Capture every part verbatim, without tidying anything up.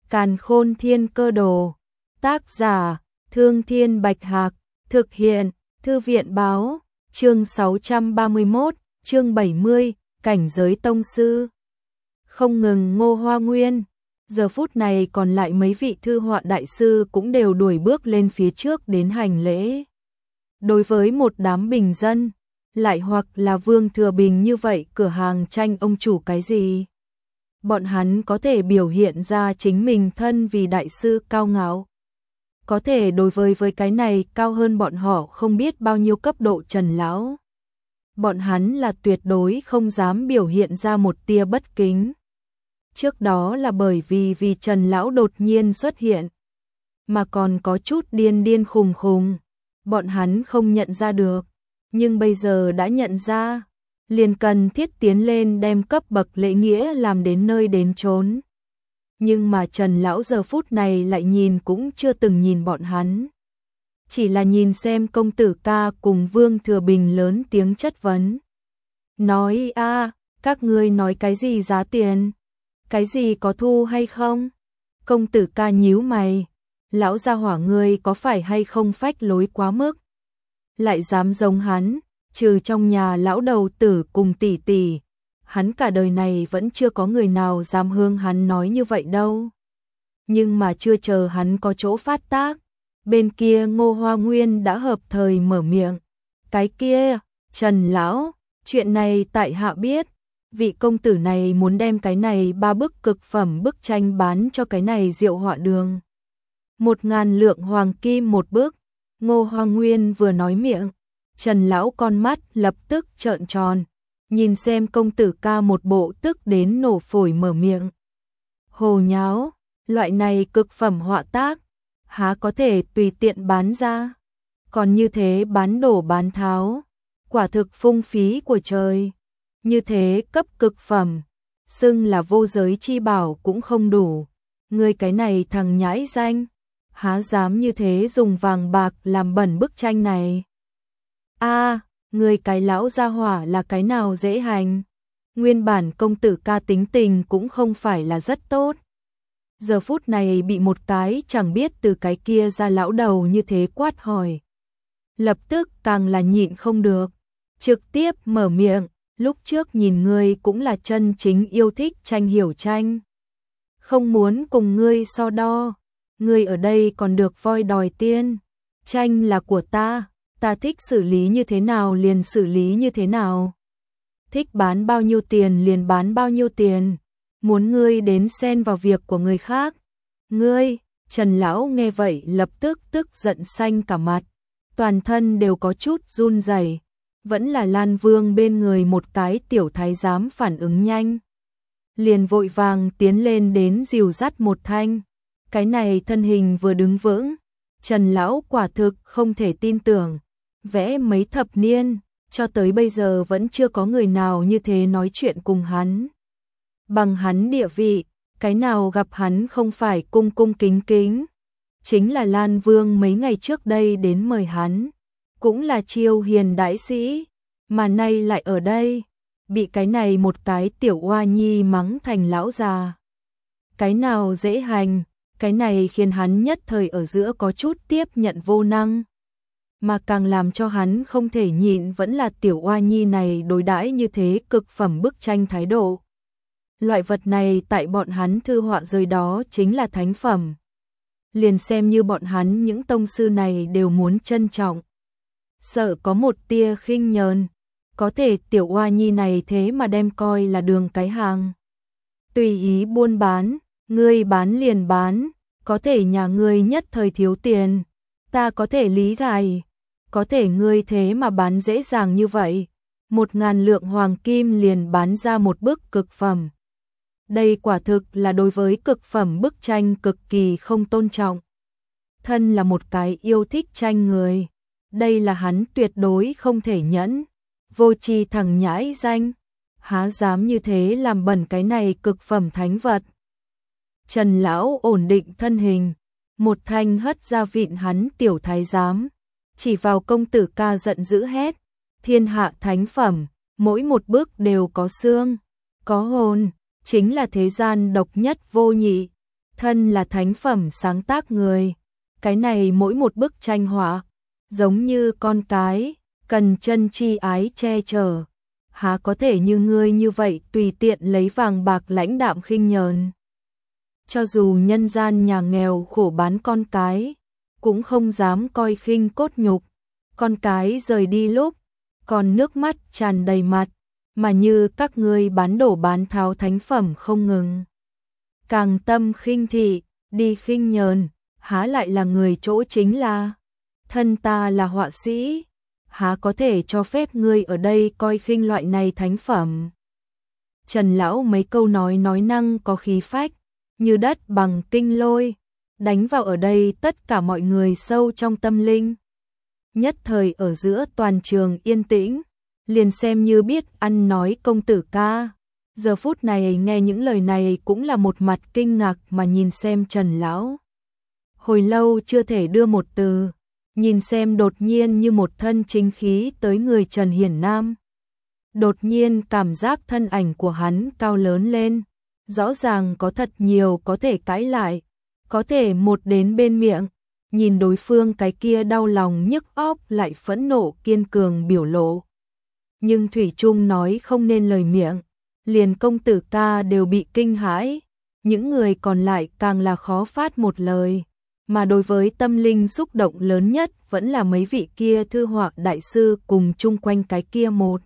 Càn Khôn Thiên Cơ Đồ. Tác giả: Thương Thiên Bạch Hạc. Thực hiện: Thư viện báo. Chương sáu trăm ba mươi mốt, chương bảy mươi, cảnh giới tông sư. Không ngừng Ngô Hoa Nguyên, giờ phút này còn lại mấy vị thư họa đại sư cũng đều đuổi bước lên phía trước đến hành lễ. Đối với một đám bình dân, lại hoặc là Vương Thừa Bình như vậy, cửa hàng tranh ông chủ cái gì? Bọn hắn có thể biểu hiện ra chính mình thân vì đại sư cao ngạo. Có thể đối với với cái này cao hơn bọn họ không biết bao nhiêu cấp độ Trần lão. Bọn hắn là tuyệt đối không dám biểu hiện ra một tia bất kính. Trước đó là bởi vì vì Trần lão đột nhiên xuất hiện, mà còn có chút điên điên khùng khùng, bọn hắn không nhận ra được, nhưng bây giờ đã nhận ra, liền cần thiết tiến lên đem cấp bậc lễ nghĩa làm đến nơi đến chốn. Nhưng mà Trần lão giờ phút này lại nhìn cũng chưa từng nhìn bọn hắn, chỉ là nhìn xem công tử ca cùng Vương Thừa Bình lớn tiếng chất vấn. Nói a, các ngươi nói cái gì giá tiền? Cái gì có thu hay không? Công tử ca nhíu mày, lão gia hỏa ngươi có phải hay không phách lối quá mức? Lại dám giống hắn, trừ trong nhà lão đầu tử cùng tỷ tỷ, hắn cả đời này vẫn chưa có người nào dám hướng hắn nói như vậy đâu. Nhưng mà chưa chờ hắn có chỗ phát tác, bên kia Ngô Hoa Nguyên đã hợp thời mở miệng. Cái kia, Trần lão, chuyện này tại hạ biết, vị công tử này muốn đem cái này ba bức cực phẩm bức tranh bán cho cái này Diệu Họa Đường. Một ngàn lượng hoàng kim một bức. Ngô Hoa Nguyên vừa nói miệng, Trần lão con mắt lập tức trợn tròn, nhìn xem công tử ca một bộ tức đến nổ phổi mở miệng. Hồ nháo, loại này cực phẩm họa tác, há có thể tùy tiện bán ra, còn như thế bán đổ bán tháo, quả thực phung phí của trời. Như thế cấp cực phẩm, xưng là vô giới chi bảo cũng không đủ. Ngươi cái này thằng nhãi danh, há dám như thế dùng vàng bạc làm bẩn bức tranh này? A, à, ngươi cái lão gia hỏa là cái nào dễ hành? Nguyên bản công tử ca tính tình cũng không phải là rất tốt. Giờ phút này bị một cái chẳng biết từ cái kia ra lão đầu như thế quát hỏi. Lập tức càng là nhịn không được, trực tiếp mở miệng. Lúc trước nhìn ngươi cũng là chân chính yêu thích tranh hiểu tranh, không muốn cùng ngươi so đo. Ngươi ở đây còn được voi đòi tiên, tranh là của ta, ta thích xử lý như thế nào liền xử lý như thế nào, thích bán bao nhiêu tiền liền bán bao nhiêu tiền, muốn ngươi đến xen vào việc của người khác. Ngươi, Trần lão nghe vậy lập tức tức giận xanh cả mặt, toàn thân đều có chút run rẩy. Vẫn là Lan Vương bên người một cái tiểu thái giám phản ứng nhanh, liền vội vàng tiến lên đến dìu dắt một thanh. Cái này thân hình vừa đứng vững, Trần lão quả thực không thể tin tưởng, vẽ mấy thập niên, cho tới bây giờ vẫn chưa có người nào như thế nói chuyện cùng hắn. Bằng hắn địa vị, cái nào gặp hắn không phải cung cung kính kính. Chính là Lan Vương mấy ngày trước đây đến mời hắn, cũng là chiêu hiền đại sĩ, mà nay lại ở đây, bị cái này một cái tiểu oa nhi mắng thành lão già. Cái nào dễ hành, cái này khiến hắn nhất thời ở giữa có chút tiếp nhận vô năng. Mà càng làm cho hắn không thể nhịn vẫn là tiểu oa nhi này đối đãi như thế cực phẩm bức tranh thái độ. Loại vật này tại bọn hắn thư họa rơi đó chính là thánh phẩm. Liền xem như bọn hắn những tông sư này đều muốn trân trọng. Sợ có một tia khinh nhờn, có thể tiểu oa nhi này thế mà đem coi là đường cái hàng. Tùy ý buôn bán, ngươi bán liền bán, có thể nhà ngươi nhất thời thiếu tiền, ta có thể lý giải, có thể ngươi thế mà bán dễ dàng như vậy, một ngàn lượng hoàng kim liền bán ra một bức cực phẩm. Đây quả thực là đối với cực phẩm bức tranh cực kỳ không tôn trọng. Thân là một cái yêu thích tranh người, đây là hắn tuyệt đối không thể nhẫn. Vô tri thằng nhãi danh, há dám như thế làm bẩn cái này cực phẩm thánh vật. Trần lão ổn định thân hình, một thanh hất ra vịn hắn tiểu thái giám, chỉ vào công tử ca giận dữ hét, thiên hạ thánh phẩm, mỗi một bước đều có xương, có hồn, chính là thế gian độc nhất vô nhị, thân là thánh phẩm sáng tác người. Cái này mỗi một bức tranh họa, giống như con cái, cần chân chi ái che chở. Há có thể như ngươi như vậy tùy tiện lấy vàng bạc lãnh đạm khinh nhờn. Cho dù nhân gian nhà nghèo khổ bán con cái, cũng không dám coi khinh cốt nhục. Con cái rời đi lúc, còn nước mắt tràn đầy mặt, mà như các ngươi bán đổ bán tháo thánh phẩm không ngừng. Càng tâm khinh thị, đi khinh nhờn, há lại là người chỗ chính là. Thân ta là họa sĩ, há có thể cho phép ngươi ở đây coi khinh loại này thánh phẩm. Trần lão mấy câu nói nói năng có khí phách, như đất bằng kinh lôi, đánh vào ở đây tất cả mọi người sâu trong tâm linh. Nhất thời ở giữa toàn trường yên tĩnh, liền xem như biết ăn nói công tử ca. Giờ phút này nghe những lời này cũng là một mặt kinh ngạc mà nhìn xem Trần lão. Hồi lâu chưa thể đưa một từ, nhìn xem đột nhiên như một thân chính khí tới người Trần Hiển Nam. Đột nhiên cảm giác thân ảnh của hắn cao lớn lên, rõ ràng có thật nhiều có thể cãi lại, có thể một đến bên miệng, nhìn đối phương cái kia đau lòng nhức óc lại phẫn nộ kiên cường biểu lộ. Nhưng thủy chung nói không nên lời miệng, liền công tử ca đều bị kinh hãi, những người còn lại càng là khó phát một lời. Mà đối với tâm linh xúc động lớn nhất vẫn là mấy vị kia thư họa đại sư cùng chung quanh cái kia một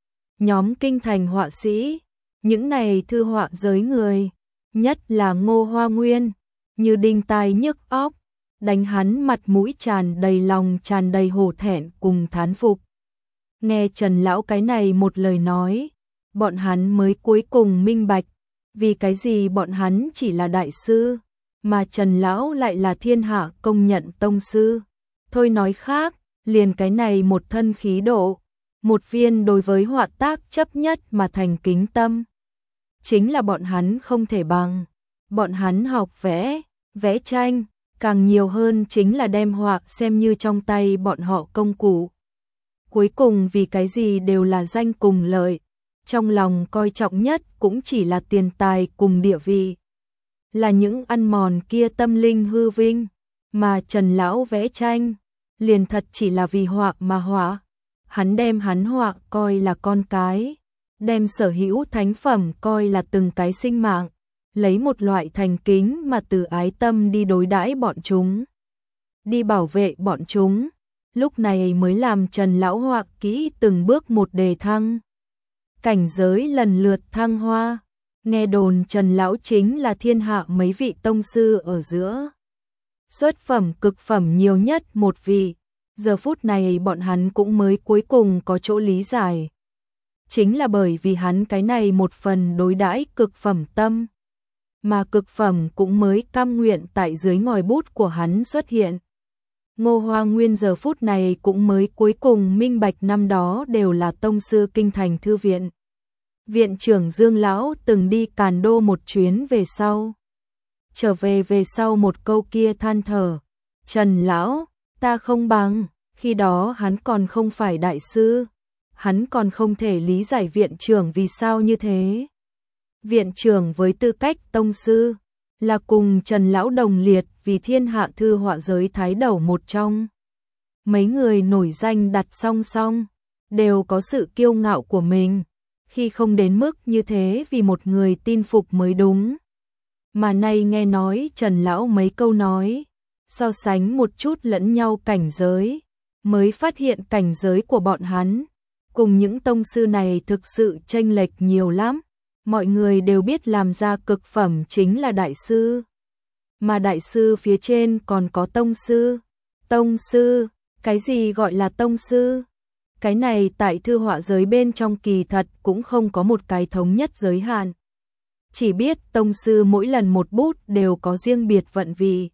nhóm kinh thành họa sĩ. Những này thư họa giới người, nhất là Ngô Hoa Nguyên, như đinh tai nhức óc, đánh hắn mặt mũi tràn đầy lòng tràn đầy hổ thẹn cùng thán phục. Nghe Trần lão cái này một lời nói, bọn hắn mới cuối cùng minh bạch, vì cái gì bọn hắn chỉ là đại sư, mà Trần lão lại là thiên hạ công nhận tông sư. Thôi nói khác, liền cái này một thân khí độ, một viên đối với họa tác chấp nhất mà thành kính tâm, chính là bọn hắn không thể bằng. Bọn hắn học vẽ, vẽ tranh, càng nhiều hơn chính là đem họa xem như trong tay bọn họ công cụ. Cuối cùng vì cái gì đều là danh cùng lợi, trong lòng coi trọng nhất cũng chỉ là tiền tài cùng địa vị, là những ăn mòn kia tâm linh hư vinh. Mà Trần lão vẽ tranh, liền thật chỉ là vì họa mà họa. Hắn đem hắn họa coi là con cái, đem sở hữu thánh phẩm coi là từng cái sinh mạng, lấy một loại thành kính mà từ ái tâm đi đối đãi bọn chúng, đi bảo vệ bọn chúng. Lúc này mới làm Trần lão họa kỹ từng bước một đề thăng, cảnh giới lần lượt thăng hoa. Nghe đồn Trần lão chính là thiên hạ mấy vị tông sư ở giữa xuất phẩm cực phẩm nhiều nhất một vị. Giờ phút này bọn hắn cũng mới cuối cùng có chỗ lý giải, chính là bởi vì hắn cái này một phần đối đãi cực phẩm tâm, mà cực phẩm cũng mới cam nguyện tại dưới ngòi bút của hắn xuất hiện. Ngô Hoa Nguyên giờ phút này cũng mới cuối cùng minh bạch năm đó đều là tông sư kinh thành thư viện. Viện trưởng Dương lão từng đi Càn Đô một chuyến về sau, trở về về sau một câu kia than thở, Trần lão, ta không bằng. Khi đó hắn còn không phải đại sư, hắn còn không thể lý giải viện trưởng vì sao như thế. Viện trưởng với tư cách tông sư, là cùng Trần lão đồng liệt vì thiên hạ thư họa giới thái đầu một trong. Mấy người nổi danh đặt song song, đều có sự kiêu ngạo của mình, khi không đến mức như thế vì một người tin phục mới đúng. Mà nay nghe nói Trần lão mấy câu nói, so sánh một chút lẫn nhau cảnh giới, mới phát hiện cảnh giới của bọn hắn cùng những tông sư này thực sự chênh lệch nhiều lắm. Mọi người đều biết làm ra cực phẩm chính là đại sư, mà đại sư phía trên còn có tông sư. Tông sư, cái gì gọi là tông sư? Cái này tại thư họa giới bên trong kỳ thật cũng không có một cái thống nhất giới hạn. Chỉ biết tông sư mỗi lần một bút đều có riêng biệt vận vị.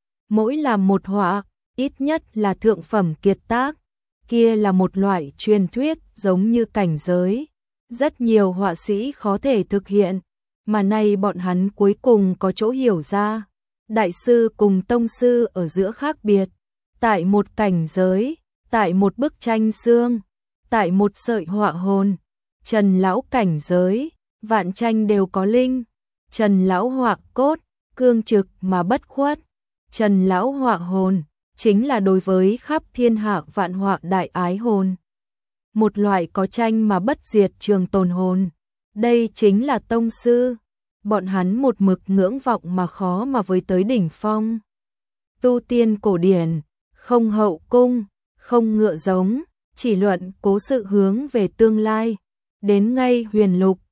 Mỗi làm một họa, ít nhất là thượng phẩm kiệt tác, kia là một loại truyền thuyết giống như cảnh giới. Rất nhiều họa sĩ khó thể thực hiện, mà nay bọn hắn cuối cùng có chỗ hiểu ra. Đại sư cùng tông sư ở giữa khác biệt, tại một cảnh giới, tại một bức tranh xương, tại một sợi họa hồn. Trần lão cảnh giới, vạn tranh đều có linh, Trần lão họa cốt, cương trực mà bất khuất. Trần lão họa hồn, chính là đối với khắp thiên hạ vạn họa đại ái hồn. Một loại có tranh mà bất diệt trường tồn hồn. Đây chính là tông sư. Bọn hắn một mực ngưỡng vọng mà khó mà với tới đỉnh phong. Tu tiên cổ điển, không hậu cung, không ngựa giống, chỉ luận cố sự hướng về tương lai. Đến ngay huyền lục,